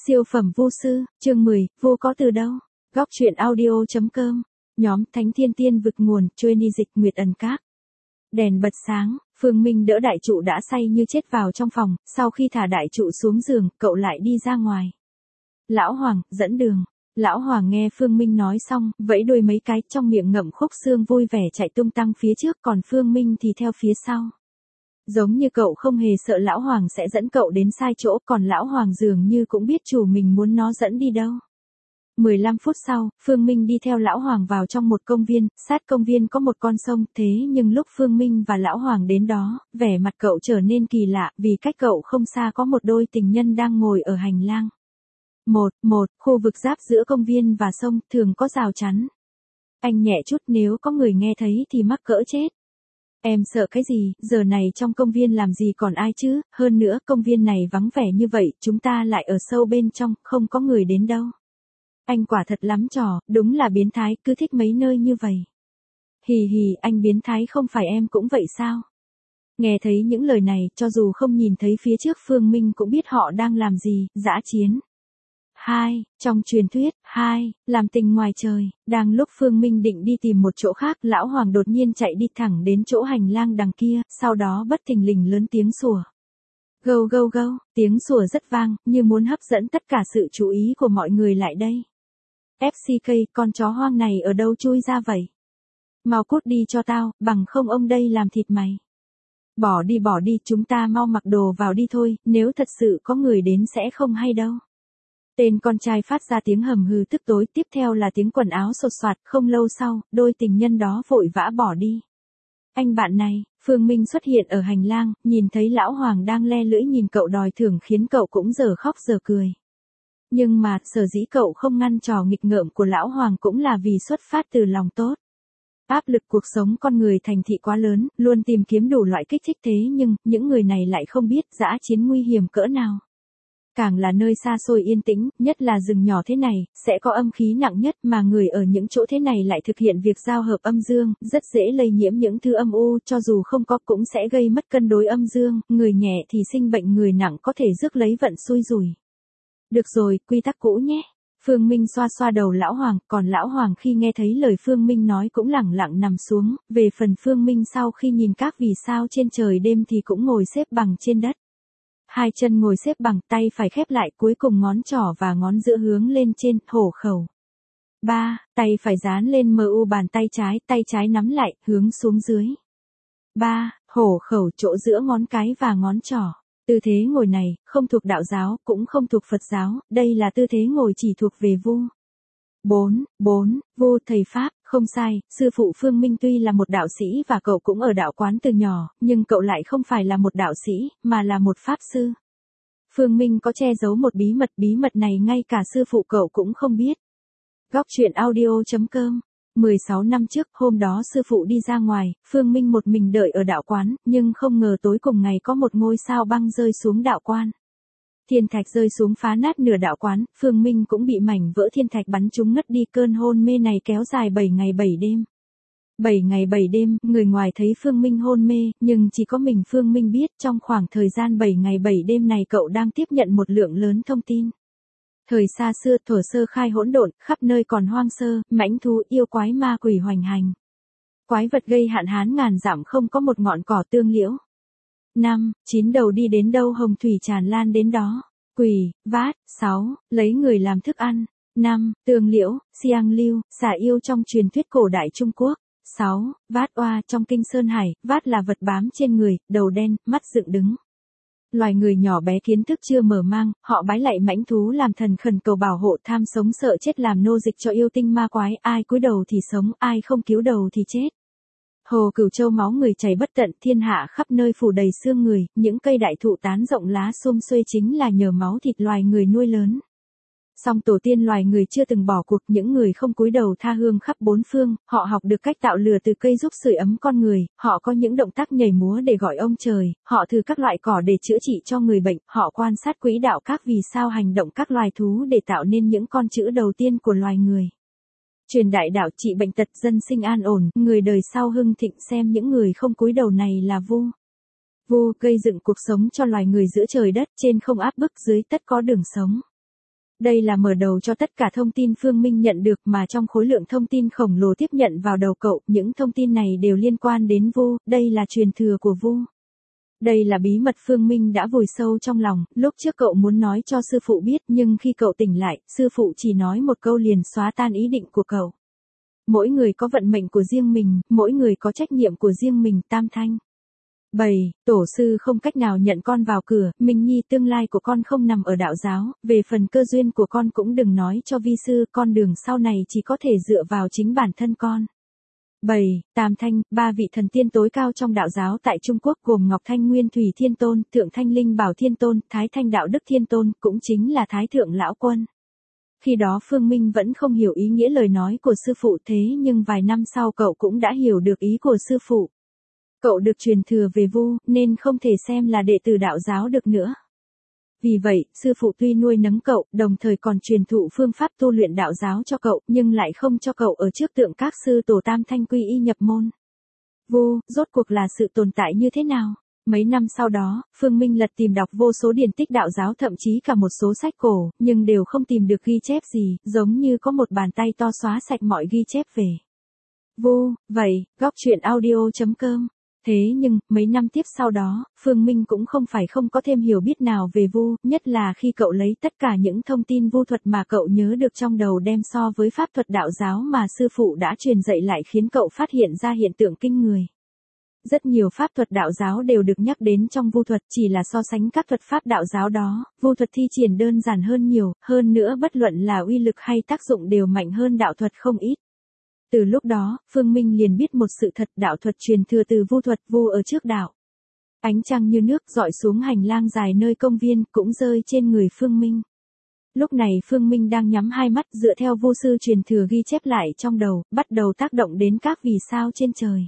Siêu phẩm vô sư, chương 10, vô có từ đâu? Góc truyện audio.com. Nhóm Thánh Thiên Tiên vực nguồn, Chuyên y dịch Nguyệt Ẩn Các. Đèn bật sáng, Phương Minh đỡ đại trụ đã say như chết vào trong phòng, sau khi thả đại trụ xuống giường, cậu lại đi ra ngoài. Lão Hoàng, dẫn đường. Lão Hoàng nghe Phương Minh nói xong, vẫy đuôi mấy cái, trong miệng ngậm khúc xương vui vẻ chạy tung tăng phía trước, còn Phương Minh thì theo phía sau. Giống như cậu không hề sợ Lão Hoàng sẽ dẫn cậu đến sai chỗ, còn Lão Hoàng dường như cũng biết chủ mình muốn nó dẫn đi đâu. 15 phút sau, Phương Minh đi theo Lão Hoàng vào trong một công viên, sát công viên có một con sông, thế nhưng lúc Phương Minh và Lão Hoàng đến đó, vẻ mặt cậu trở nên kỳ lạ, vì cách cậu không xa có một đôi tình nhân đang ngồi ở hành lang. Khu vực giáp giữa công viên và sông, thường có rào chắn. Anh nhẹ chút, nếu có người nghe thấy thì mắc cỡ chết. Em sợ cái gì, giờ này trong công viên làm gì còn ai chứ, hơn nữa công viên này vắng vẻ như vậy, chúng ta lại ở sâu bên trong, không có người đến đâu. Anh quả thật lắm trò, đúng là biến thái, cứ thích mấy nơi như vậy. Hì hì, anh biến thái không phải em cũng vậy sao? Nghe thấy những lời này, cho dù không nhìn thấy phía trước Phương Minh cũng biết họ đang làm gì, dã chiến. 2. Trong truyền thuyết, 2. Làm tình ngoài trời, đang lúc Phương Minh định đi tìm một chỗ khác, Lão Hoàng đột nhiên chạy đi thẳng đến chỗ hành lang đằng kia, sau đó bất thình lình lớn tiếng sủa. Gâu gâu gâu, tiếng sủa rất vang, như muốn hấp dẫn tất cả sự chú ý của mọi người lại đây. FCK, con chó hoang này ở đâu chui ra vậy? Mau cút đi cho tao, bằng không ông đây làm thịt mày. Bỏ đi, chúng ta mau mặc đồ vào đi thôi, nếu thật sự có người đến sẽ không hay đâu. Tên con trai phát ra tiếng hầm hừ tức tối, tiếp theo là tiếng quần áo xột xoạt, không lâu sau, đôi tình nhân đó vội vã bỏ đi. Anh bạn này, Phương Minh xuất hiện ở hành lang, nhìn thấy Lão Hoàng đang le lưỡi nhìn cậu đòi thưởng khiến cậu cũng giờ khóc giờ cười. Nhưng mà, sở dĩ cậu không ngăn trò nghịch ngợm của Lão Hoàng cũng là vì xuất phát từ lòng tốt. Áp lực cuộc sống con người thành thị quá lớn, luôn tìm kiếm đủ loại kích thích thế nhưng, những người này lại không biết dã chiến nguy hiểm cỡ nào. Càng là nơi xa xôi yên tĩnh, nhất là rừng nhỏ thế này, sẽ có âm khí nặng nhất mà người ở những chỗ thế này lại thực hiện việc giao hợp âm dương, rất dễ lây nhiễm những thứ âm u, cho dù không có cũng sẽ gây mất cân đối âm dương, người nhẹ thì sinh bệnh, người nặng có thể rước lấy vận xui rủi. Được rồi, quy tắc cũ nhé. Phương Minh xoa xoa đầu Lão Hoàng, còn Lão Hoàng khi nghe thấy lời Phương Minh nói cũng lẳng lặng nằm xuống, về phần Phương Minh sau khi nhìn các vì sao trên trời đêm thì cũng ngồi xếp bằng trên đất. Hai chân ngồi xếp bằng, tay phải khép lại, cuối cùng ngón trỏ và ngón giữa hướng lên trên, hổ khẩu. 3. Tay phải dán lên mu bàn tay trái nắm lại, hướng xuống dưới. 3. Hổ khẩu, chỗ giữa ngón cái và ngón trỏ. Tư thế ngồi này, không thuộc đạo giáo, cũng không thuộc Phật giáo, đây là tư thế ngồi chỉ thuộc về Vu. 4. Vu thầy Pháp, không sai, sư phụ Phương Minh tuy là một đạo sĩ và cậu cũng ở đạo quán từ nhỏ, nhưng cậu lại không phải là một đạo sĩ, mà là một Pháp sư. Phương Minh có che giấu một bí mật này ngay cả sư phụ cậu cũng không biết. Góc truyện audio.com. 16 năm trước, hôm đó sư phụ đi ra ngoài, Phương Minh một mình đợi ở đạo quán, nhưng không ngờ tối cùng ngày có một ngôi sao băng rơi xuống đạo quan. Thiên thạch rơi xuống phá nát nửa đạo quán, Phương Minh cũng bị mảnh vỡ thiên thạch bắn trúng ngất đi, cơn hôn mê này kéo dài 7 ngày 7 đêm. 7 ngày 7 đêm, người ngoài thấy Phương Minh hôn mê, nhưng chỉ có mình Phương Minh biết trong khoảng thời gian 7 ngày 7 đêm này cậu đang tiếp nhận một lượng lớn thông tin. Thời xa xưa, thuở sơ khai hỗn độn, khắp nơi còn hoang sơ, mãnh thú, yêu quái ma quỷ hoành hành. Quái vật gây hạn hán ngàn dặm không có một ngọn cỏ tương liễu. 5. Chín đầu đi đến đâu hồng thủy tràn lan đến đó. Quỷ, vát. 6. Lấy người làm thức ăn. 5. Tương liễu, xiang lưu, xà yêu trong truyền thuyết cổ đại Trung Quốc. 6. Vát oa trong kinh Sơn Hải, vát là vật bám trên người, đầu đen, mắt dựng đứng. Loài người nhỏ bé kiến thức chưa mở mang, họ bái lạy mãnh thú làm thần khẩn cầu bảo hộ, tham sống sợ chết làm nô dịch cho yêu tinh ma quái, ai cúi đầu thì sống, ai không cứu đầu thì chết. Hồ Cửu Châu máu người chảy bất tận, thiên hạ khắp nơi phủ đầy xương người, những cây đại thụ tán rộng lá xum xuê chính là nhờ máu thịt loài người nuôi lớn. Song tổ tiên loài người chưa từng bỏ cuộc, những người không cúi đầu tha hương khắp bốn phương, họ học được cách tạo lửa từ cây giúp sưởi ấm con người, họ có những động tác nhảy múa để gọi ông trời, họ thử các loại cỏ để chữa trị cho người bệnh, họ quan sát quỹ đạo các vì sao hành động các loài thú để tạo nên những con chữ đầu tiên của loài người. Truyền đại đạo trị bệnh tật, dân sinh an ổn, người đời sau hưng thịnh, xem những người không cúi đầu này là Vu. Vu gây dựng cuộc sống cho loài người giữa trời đất, trên không áp bức, dưới tất có đường sống. Đây là mở đầu cho tất cả thông tin Phương Minh nhận được mà trong khối lượng thông tin khổng lồ tiếp nhận vào đầu cậu, những thông tin này đều liên quan đến Vu, đây là truyền thừa của Vu. Đây là bí mật Phương Minh đã vùi sâu trong lòng, lúc trước cậu muốn nói cho sư phụ biết nhưng khi cậu tỉnh lại, sư phụ chỉ nói một câu liền xóa tan ý định của cậu. Mỗi người có vận mệnh của riêng mình, mỗi người có trách nhiệm của riêng mình, Tam Thanh. 7. Tổ sư không cách nào nhận con vào cửa, Minh Nhi tương lai của con không nằm ở đạo giáo, về phần cơ duyên của con cũng đừng nói cho vi sư, con đường sau này chỉ có thể dựa vào chính bản thân con. 7. Tam Thanh, ba vị thần tiên tối cao trong đạo giáo tại Trung Quốc gồm Ngọc Thanh Nguyên Thủy Thiên Tôn, Thượng Thanh Linh Bảo Thiên Tôn, Thái Thanh Đạo Đức Thiên Tôn, cũng chính là Thái Thượng Lão Quân. Khi đó Phương Minh vẫn không hiểu ý nghĩa lời nói của sư phụ thế nhưng vài năm sau cậu cũng đã hiểu được ý của sư phụ. Cậu được truyền thừa về Vu, nên không thể xem là đệ tử đạo giáo được nữa. Vì vậy, sư phụ tuy nuôi nấng cậu, đồng thời còn truyền thụ phương pháp tu luyện đạo giáo cho cậu, nhưng lại không cho cậu ở trước tượng các sư tổ Tam Thanh quy y nhập môn. Vu, rốt cuộc là sự tồn tại như thế nào? Mấy năm sau đó, Phương Minh lật tìm đọc vô số điển tích đạo giáo thậm chí cả một số sách cổ, nhưng đều không tìm được ghi chép gì, giống như có một bàn tay to xóa sạch mọi ghi chép về Vu. Vậy, góc truyện audio.com. Thế nhưng, mấy năm tiếp sau đó, Phương Minh cũng không phải không có thêm hiểu biết nào về Vu, nhất là khi cậu lấy tất cả những thông tin vu thuật mà cậu nhớ được trong đầu đem so với pháp thuật đạo giáo mà sư phụ đã truyền dạy lại khiến cậu phát hiện ra hiện tượng kinh người. Rất nhiều pháp thuật đạo giáo đều được nhắc đến trong vu thuật, chỉ là so sánh các thuật pháp đạo giáo đó, vu thuật thi triển đơn giản hơn nhiều, hơn nữa bất luận là uy lực hay tác dụng đều mạnh hơn đạo thuật không ít. Từ lúc đó, Phương Minh liền biết một sự thật, đạo thuật truyền thừa từ vu thuật, vu ở trước đạo. Ánh trăng như nước dọi xuống hành lang dài nơi công viên cũng rơi trên người Phương Minh. Lúc này Phương Minh đang nhắm hai mắt dựa theo vu sư truyền thừa ghi chép lại trong đầu, bắt đầu tác động đến các vì sao trên trời.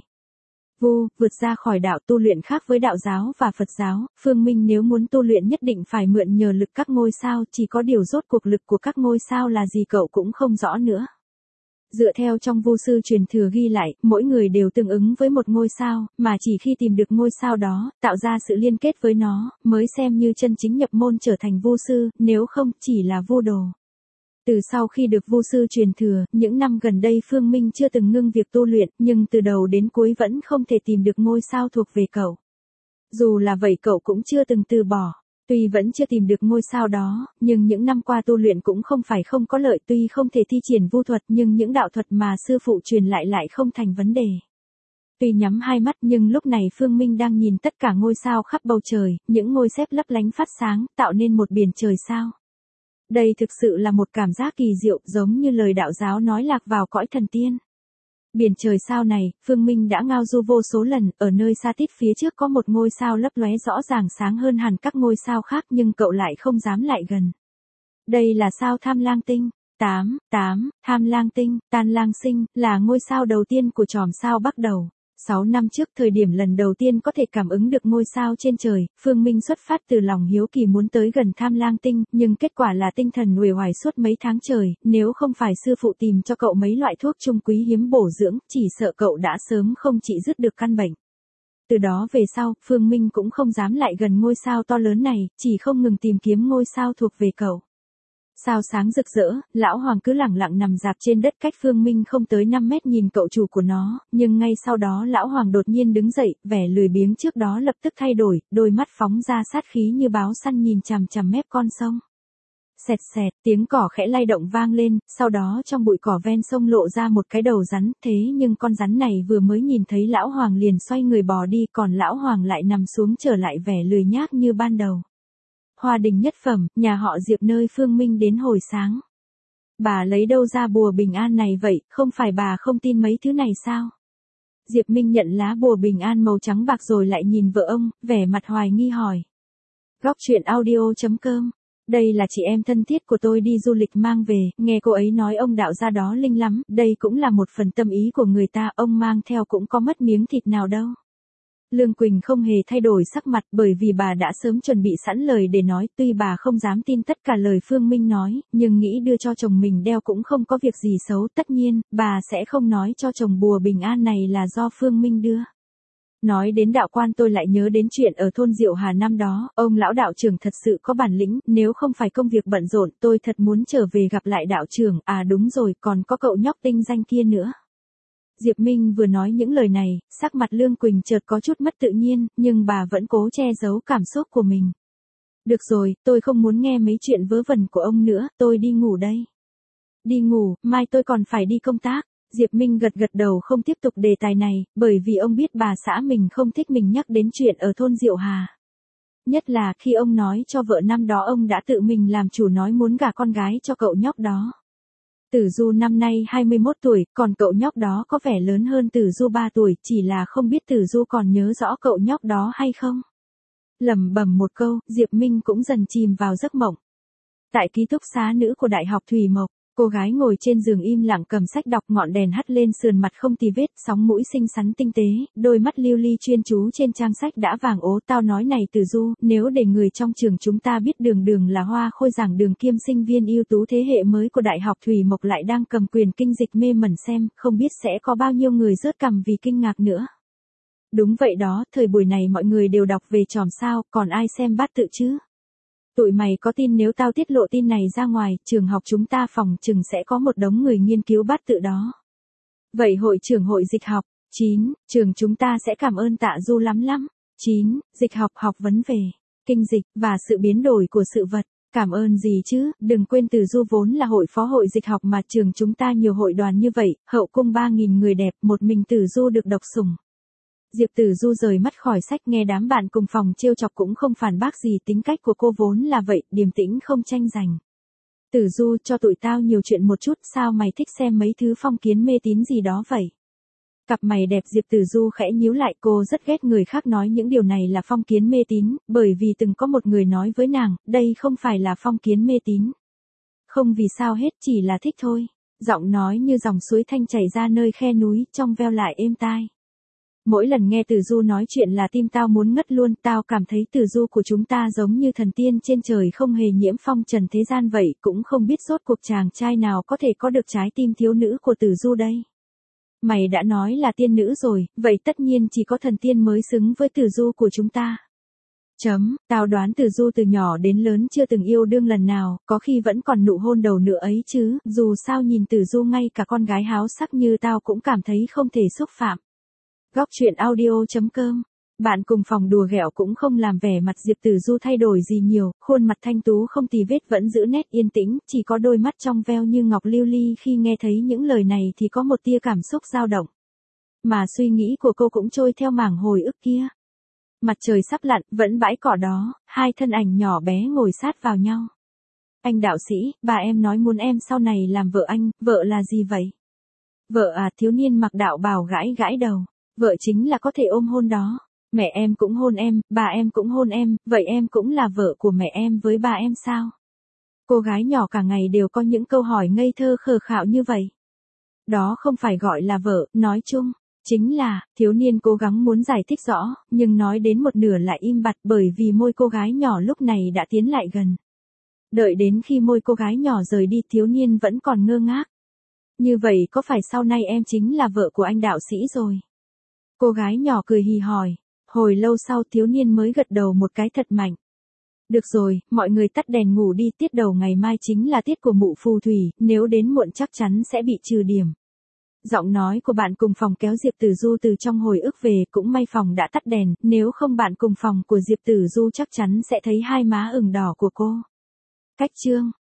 Vu, vượt ra khỏi đạo tu luyện khác với đạo giáo và Phật giáo, Phương Minh nếu muốn tu luyện nhất định phải mượn nhờ lực các ngôi sao, chỉ có điều rốt cuộc lực của các ngôi sao là gì cậu cũng không rõ nữa. Dựa theo trong vu sư truyền thừa ghi lại, mỗi người đều tương ứng với một ngôi sao, mà chỉ khi tìm được ngôi sao đó, tạo ra sự liên kết với nó, mới xem như chân chính nhập môn trở thành vu sư, nếu không, chỉ là vu đồ. Từ sau khi được vu sư truyền thừa, những năm gần đây Phương Minh chưa từng ngưng việc tu luyện, nhưng từ đầu đến cuối vẫn không thể tìm được ngôi sao thuộc về cậu. Dù là vậy cậu cũng chưa từng từ bỏ. Tuy vẫn chưa tìm được ngôi sao đó, nhưng những năm qua tu luyện cũng không phải không có lợi, tuy không thể thi triển vu thuật nhưng những đạo thuật mà sư phụ truyền lại không thành vấn đề. Tuy nhắm hai mắt nhưng lúc này Phương Minh đang nhìn tất cả ngôi sao khắp bầu trời, những ngôi xếp lấp lánh phát sáng, tạo nên một biển trời sao. Đây thực sự là một cảm giác kỳ diệu, giống như lời đạo giáo nói lạc vào cõi thần tiên. Biển trời sao này, Phương Minh đã ngao du vô số lần, ở nơi xa tít phía trước có một ngôi sao lấp lóe rõ ràng sáng hơn hẳn các ngôi sao khác nhưng cậu lại không dám lại gần. Đây là sao Tham Lang Tinh. 8. Tham Lang Tinh, Tan Lang Sinh, là ngôi sao đầu tiên của chòm sao Bắc Đầu. 6 năm trước thời điểm lần đầu tiên có thể cảm ứng được ngôi sao trên trời, Phương Minh xuất phát từ lòng hiếu kỳ muốn tới gần Tham Lang Tinh, nhưng kết quả là tinh thần uể oải suốt mấy tháng trời, nếu không phải sư phụ tìm cho cậu mấy loại thuốc trung quý hiếm bổ dưỡng, chỉ sợ cậu đã sớm không trị dứt được căn bệnh. Từ đó về sau, Phương Minh cũng không dám lại gần ngôi sao to lớn này, chỉ không ngừng tìm kiếm ngôi sao thuộc về cậu. Sao sáng rực rỡ, lão hoàng cứ lẳng lặng nằm rạp trên đất cách Phương Minh không tới 5 mét nhìn cậu chủ của nó, nhưng ngay sau đó lão hoàng đột nhiên đứng dậy, vẻ lười biếng trước đó lập tức thay đổi, đôi mắt phóng ra sát khí như báo săn nhìn chằm chằm mép con sông. Xẹt xẹt, tiếng cỏ khẽ lay động vang lên, sau đó trong bụi cỏ ven sông lộ ra một cái đầu rắn, thế nhưng con rắn này vừa mới nhìn thấy lão hoàng liền xoay người bò đi, còn lão hoàng lại nằm xuống trở lại vẻ lười nhác như ban đầu. Hoa đình nhất phẩm, nhà họ Diệp nơi Phương Minh đến hồi sáng. Bà lấy đâu ra bùa bình an này vậy, không phải bà không tin mấy thứ này sao? Diệp Minh nhận lá bùa bình an màu trắng bạc rồi lại nhìn vợ ông, vẻ mặt hoài nghi hỏi. Góc truyện audio.com. Đây là chị em thân thiết của tôi đi du lịch mang về, nghe cô ấy nói ông đạo gia đó linh lắm, đây cũng là một phần tâm ý của người ta, ông mang theo cũng có mất miếng thịt nào đâu. Lương Quỳnh không hề thay đổi sắc mặt bởi vì bà đã sớm chuẩn bị sẵn lời để nói, tuy bà không dám tin tất cả lời Phương Minh nói, nhưng nghĩ đưa cho chồng mình đeo cũng không có việc gì xấu, tất nhiên, bà sẽ không nói cho chồng bùa bình an này là do Phương Minh đưa. Nói đến đạo quan tôi lại nhớ đến chuyện ở thôn Diệu Hà năm đó, ông lão đạo trưởng thật sự có bản lĩnh, nếu không phải công việc bận rộn, tôi thật muốn trở về gặp lại đạo trưởng, à đúng rồi, còn có cậu nhóc tinh danh kia nữa. Diệp Minh vừa nói những lời này, sắc mặt Lương Quỳnh chợt có chút mất tự nhiên, nhưng bà vẫn cố che giấu cảm xúc của mình. Được rồi, tôi không muốn nghe mấy chuyện vớ vẩn của ông nữa, tôi đi ngủ đây. Đi ngủ, mai tôi còn phải đi công tác. Diệp Minh gật gật đầu không tiếp tục đề tài này, bởi vì ông biết bà xã mình không thích mình nhắc đến chuyện ở thôn Diệu Hà. Nhất là khi ông nói cho vợ năm đó ông đã tự mình làm chủ nói muốn gả con gái cho cậu nhóc đó. Tử Du năm nay 21 tuổi, còn cậu nhóc đó có vẻ lớn hơn Tử Du 3 tuổi, chỉ là không biết Tử Du còn nhớ rõ cậu nhóc đó hay không. Lẩm bẩm một câu, Diệp Minh cũng dần chìm vào giấc mộng. Tại ký túc xá nữ của Đại học Thủy Mộc, cô gái ngồi trên giường im lặng cầm sách đọc, ngọn đèn hắt lên sườn mặt không tì vết, sóng mũi xinh xắn tinh tế, đôi mắt lưu ly chuyên chú trên trang sách đã vàng ố. Tao nói này Tử Du, nếu để người trong trường chúng ta biết Đường Đường là Hoa Khôi giảng đường kiêm sinh viên ưu tú thế hệ mới của Đại học Thủy Mộc lại đang cầm quyền kinh dịch mê mẩn xem, không biết sẽ có bao nhiêu người rớt cằm vì kinh ngạc nữa. Đúng vậy đó, thời buổi này mọi người đều đọc về tròm sao, còn ai xem bát tự chứ? Tụi mày có tin nếu tao tiết lộ tin này ra ngoài, trường học chúng ta phòng chừng sẽ có một đống người nghiên cứu bát tự đó. Vậy hội trưởng hội dịch học, 9, trường chúng ta sẽ cảm ơn Tạ Du lắm lắm. 9, dịch học học vấn về kinh dịch và sự biến đổi của sự vật. Cảm ơn gì chứ, đừng quên Tử Du vốn là hội phó hội dịch học mà trường chúng ta nhiều hội đoàn như vậy, hậu cung 3.000 người đẹp, một mình Tử Du được độc sủng. Diệp Tử Du rời mắt khỏi sách, nghe đám bạn cùng phòng trêu chọc cũng không phản bác gì, tính cách của cô vốn là vậy, điềm tĩnh không tranh giành. Tử Du, cho tụi tao nhiều chuyện một chút, sao mày thích xem mấy thứ phong kiến mê tín gì đó vậy? Cặp mày đẹp. Diệp Tử Du khẽ nhíu lại, cô rất ghét người khác nói những điều này là phong kiến mê tín, bởi vì từng có một người nói với nàng, đây không phải là phong kiến mê tín. Không vì sao hết, chỉ là thích thôi. Giọng nói như dòng suối thanh chảy ra nơi khe núi, trong veo lại êm tai. Mỗi lần nghe Tử Du nói chuyện là tim tao muốn ngất luôn, tao cảm thấy Tử Du của chúng ta giống như thần tiên trên trời không hề nhiễm phong trần thế gian vậy, cũng không biết rốt cuộc chàng trai nào có thể có được trái tim thiếu nữ của Tử Du đây. Mày đã nói là tiên nữ rồi, vậy tất nhiên chỉ có thần tiên mới xứng với Tử Du của chúng ta. Tao đoán Tử Du từ nhỏ đến lớn chưa từng yêu đương lần nào, có khi vẫn còn nụ hôn đầu nữa ấy chứ, dù sao nhìn Tử Du ngay cả con gái háo sắc như tao cũng cảm thấy không thể xúc phạm. Góc truyện audio.com. Bạn cùng phòng đùa ghẹo cũng không làm vẻ mặt Diệp Tử Du thay đổi gì nhiều, khuôn mặt thanh tú không tì vết vẫn giữ nét yên tĩnh, chỉ có đôi mắt trong veo như ngọc lưu ly khi nghe thấy những lời này thì có một tia cảm xúc dao động. Mà suy nghĩ của cô cũng trôi theo mảng hồi ức kia. Mặt trời sắp lặn, vẫn bãi cỏ đó, hai thân ảnh nhỏ bé ngồi sát vào nhau. Anh đạo sĩ, bà em nói muốn em sau này làm vợ anh, vợ là gì vậy? Vợ à? Thiếu niên mặc đạo bào gãi gãi đầu. Vợ chính là có thể ôm hôn đó. Mẹ em cũng hôn em, bà em cũng hôn em, vậy em cũng là vợ của mẹ em với bà em sao? Cô gái nhỏ cả ngày đều có những câu hỏi ngây thơ khờ khạo như vậy. Đó không phải gọi là vợ, nói chung, chính là, thiếu niên cố gắng muốn giải thích rõ, nhưng nói đến một nửa lại im bặt bởi vì môi cô gái nhỏ lúc này đã tiến lại gần. Đợi đến khi môi cô gái nhỏ rời đi, thiếu niên vẫn còn ngơ ngác. Như vậy có phải sau này em chính là vợ của anh đạo sĩ rồi? Cô gái nhỏ cười hì hỏi. Hồi lâu sau thiếu niên mới gật đầu một cái thật mạnh. Được rồi, mọi người tắt đèn ngủ đi, tiết đầu ngày mai chính là tiết của mụ phù thủy, nếu đến muộn chắc chắn sẽ bị trừ điểm. Giọng nói của bạn cùng phòng kéo Diệp Tử Du từ trong hồi ức về, cũng may phòng đã tắt đèn, nếu không bạn cùng phòng của Diệp Tử Du chắc chắn sẽ thấy hai má ửng đỏ của cô. Cách chương